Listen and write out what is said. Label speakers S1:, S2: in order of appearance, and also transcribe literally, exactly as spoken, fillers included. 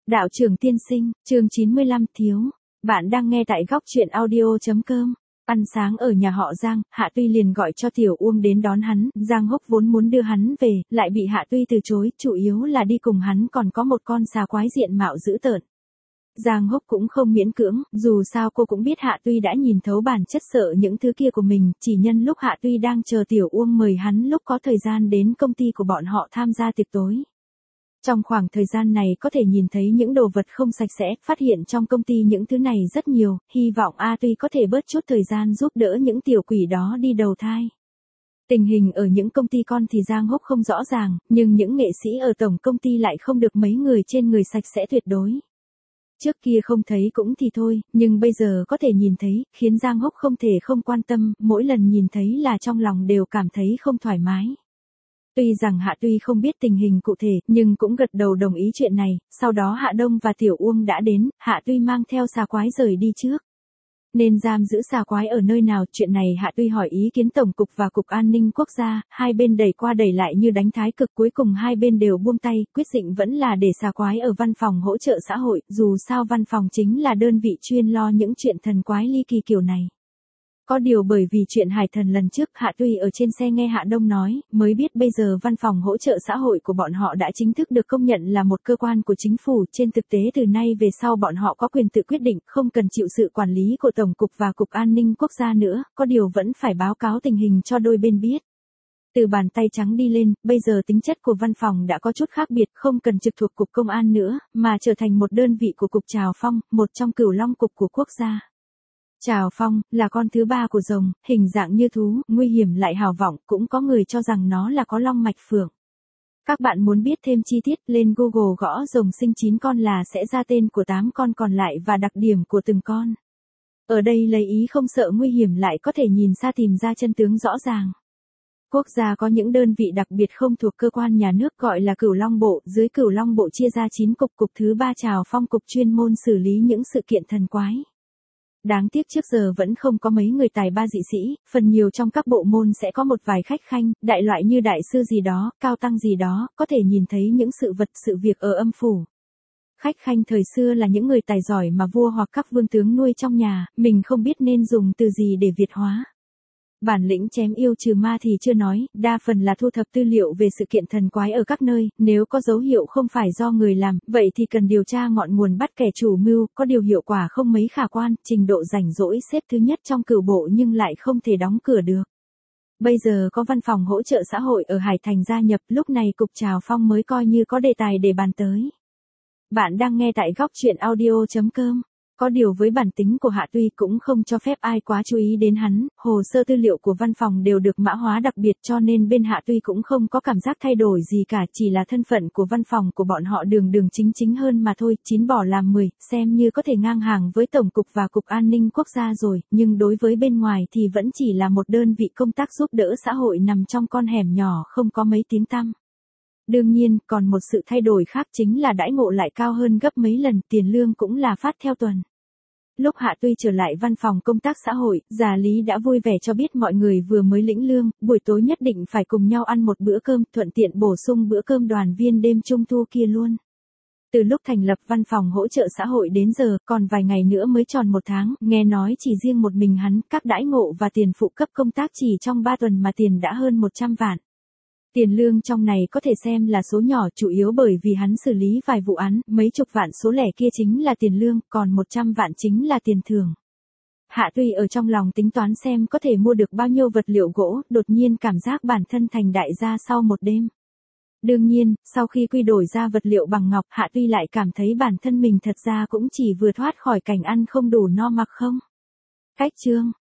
S1: Đạo trưởng tiên sinh, chương chín mươi lăm thiếu. Bạn đang nghe tại góc truyện audio.com. Ăn sáng ở nhà họ Giang, Hạ Tuy liền gọi cho Tiểu Uông đến đón hắn. Giang Húc vốn muốn đưa hắn về, lại bị Hạ Tuy từ chối, chủ yếu là đi cùng hắn còn có một con xà quái diện mạo dữ tợn. Giang Húc cũng không miễn cưỡng, dù sao cô cũng biết Hạ Tuy đã nhìn thấu bản chất sợ những thứ kia của mình, chỉ nhân lúc Hạ Tuy đang chờ Tiểu Uông mời hắn lúc có thời gian đến công ty của bọn họ tham gia tiệc tối. Trong khoảng thời gian này có thể nhìn thấy những đồ vật không sạch sẽ, phát hiện trong công ty những thứ này rất nhiều, hy vọng A Tuy có thể bớt chút thời gian giúp đỡ những tiểu quỷ đó đi đầu thai. Tình hình ở những công ty con thì Giang Húc không rõ ràng, nhưng những nghệ sĩ ở tổng công ty lại không được mấy người trên người sạch sẽ tuyệt đối. Trước kia không thấy cũng thì thôi, nhưng bây giờ có thể nhìn thấy, khiến Giang Húc không thể không quan tâm, mỗi lần nhìn thấy là trong lòng đều cảm thấy không thoải mái. Tuy rằng Hạ Tuy không biết tình hình cụ thể, nhưng cũng gật đầu đồng ý chuyện này, sau đó Hạ Đông và Tiểu Uông đã đến, Hạ Tuy mang theo xà quái rời đi trước. Nên giam giữ xà quái ở nơi nào, chuyện này Hạ Tuy hỏi ý kiến Tổng cục và Cục An ninh Quốc gia, hai bên đẩy qua đẩy lại như đánh thái cực, cuối cùng hai bên đều buông tay, quyết định vẫn là để xà quái ở văn phòng hỗ trợ xã hội, dù sao văn phòng chính là đơn vị chuyên lo những chuyện thần quái ly kỳ kiểu này. Có điều bởi vì chuyện hải thần lần trước Hạ Tuy ở trên xe nghe Hạ Đông nói, mới biết bây giờ văn phòng hỗ trợ xã hội của bọn họ đã chính thức được công nhận là một cơ quan của chính phủ, trên thực tế từ nay về sau bọn họ có quyền tự quyết định, không cần chịu sự quản lý của Tổng cục và Cục An ninh Quốc gia nữa, có điều vẫn phải báo cáo tình hình cho đôi bên biết. Từ bàn tay trắng đi lên, bây giờ tính chất của văn phòng đã có chút khác biệt, không cần trực thuộc Cục Công an nữa, mà trở thành một đơn vị của Cục Trào Phong, một trong cửu long cục của quốc gia. Trào Phong, là con thứ ba của rồng, hình dạng như thú, nguy hiểm lại hào vọng, cũng có người cho rằng nó là có long mạch phượng. Các bạn muốn biết thêm chi tiết, lên Google gõ rồng sinh chín con là sẽ ra tên của tám con còn lại và đặc điểm của từng con. Ở đây lấy ý không sợ nguy hiểm lại có thể nhìn xa tìm ra chân tướng rõ ràng. Quốc gia có những đơn vị đặc biệt không thuộc cơ quan nhà nước gọi là Cửu Long Bộ, dưới Cửu Long Bộ chia ra chín cục, cục thứ ba Trào Phong cục chuyên môn xử lý những sự kiện thần quái. Đáng tiếc trước giờ vẫn không có mấy người tài ba dị sĩ, phần nhiều trong các bộ môn sẽ có một vài khách khanh, đại loại như đại sư gì đó, cao tăng gì đó, có thể nhìn thấy những sự vật sự việc ở âm phủ. Khách khanh thời xưa là những người tài giỏi mà vua hoặc các vương tướng nuôi trong nhà, mình không biết nên dùng từ gì để Việt hóa. Bản lĩnh chém yêu trừ ma thì chưa nói, đa phần là thu thập tư liệu về sự kiện thần quái ở các nơi, nếu có dấu hiệu không phải do người làm, vậy thì cần điều tra ngọn nguồn bắt kẻ chủ mưu, có điều hiệu quả không mấy khả quan, trình độ rảnh rỗi xếp thứ nhất trong cửu bộ nhưng lại không thể đóng cửa được. Bây giờ có văn phòng hỗ trợ xã hội ở Hải Thành gia nhập, lúc này Cục Trào Phong mới coi như có đề tài để bàn tới. Bạn đang nghe tại góc truyện audio.com. Có điều với bản tính của Hạ Tuy cũng không cho phép ai quá chú ý đến hắn, hồ sơ tư liệu của văn phòng đều được mã hóa đặc biệt cho nên bên Hạ Tuy cũng không có cảm giác thay đổi gì cả, chỉ là thân phận của văn phòng của bọn họ đường đường chính chính hơn mà thôi, chín bỏ làm mười, xem như có thể ngang hàng với Tổng cục và Cục An ninh Quốc gia rồi, nhưng đối với bên ngoài thì vẫn chỉ là một đơn vị công tác giúp đỡ xã hội nằm trong con hẻm nhỏ không có mấy tiếng tăm. Đương nhiên, còn một sự thay đổi khác chính là đãi ngộ lại cao hơn gấp mấy lần, tiền lương cũng là phát theo tuần. Lúc Hạ Tuy trở lại văn phòng công tác xã hội, Già Lý đã vui vẻ cho biết mọi người vừa mới lĩnh lương, buổi tối nhất định phải cùng nhau ăn một bữa cơm, thuận tiện bổ sung bữa cơm đoàn viên đêm trung thu kia luôn. Từ lúc thành lập văn phòng hỗ trợ xã hội đến giờ, còn vài ngày nữa mới tròn một tháng, nghe nói chỉ riêng một mình hắn, các đãi ngộ và tiền phụ cấp công tác chỉ trong ba tuần mà tiền đã hơn một trăm vạn. Tiền lương trong này có thể xem là số nhỏ, chủ yếu bởi vì hắn xử lý vài vụ án, mấy chục vạn số lẻ kia chính là tiền lương, còn một trăm vạn chính là tiền thưởng. Hạ Tuy ở trong lòng tính toán xem có thể mua được bao nhiêu vật liệu gỗ, đột nhiên cảm giác bản thân thành đại gia sau một đêm. Đương nhiên, sau khi quy đổi ra vật liệu bằng ngọc, Hạ Tuy lại cảm thấy bản thân mình thật ra cũng chỉ vừa thoát khỏi cảnh ăn không đủ no mặc không. Cách chương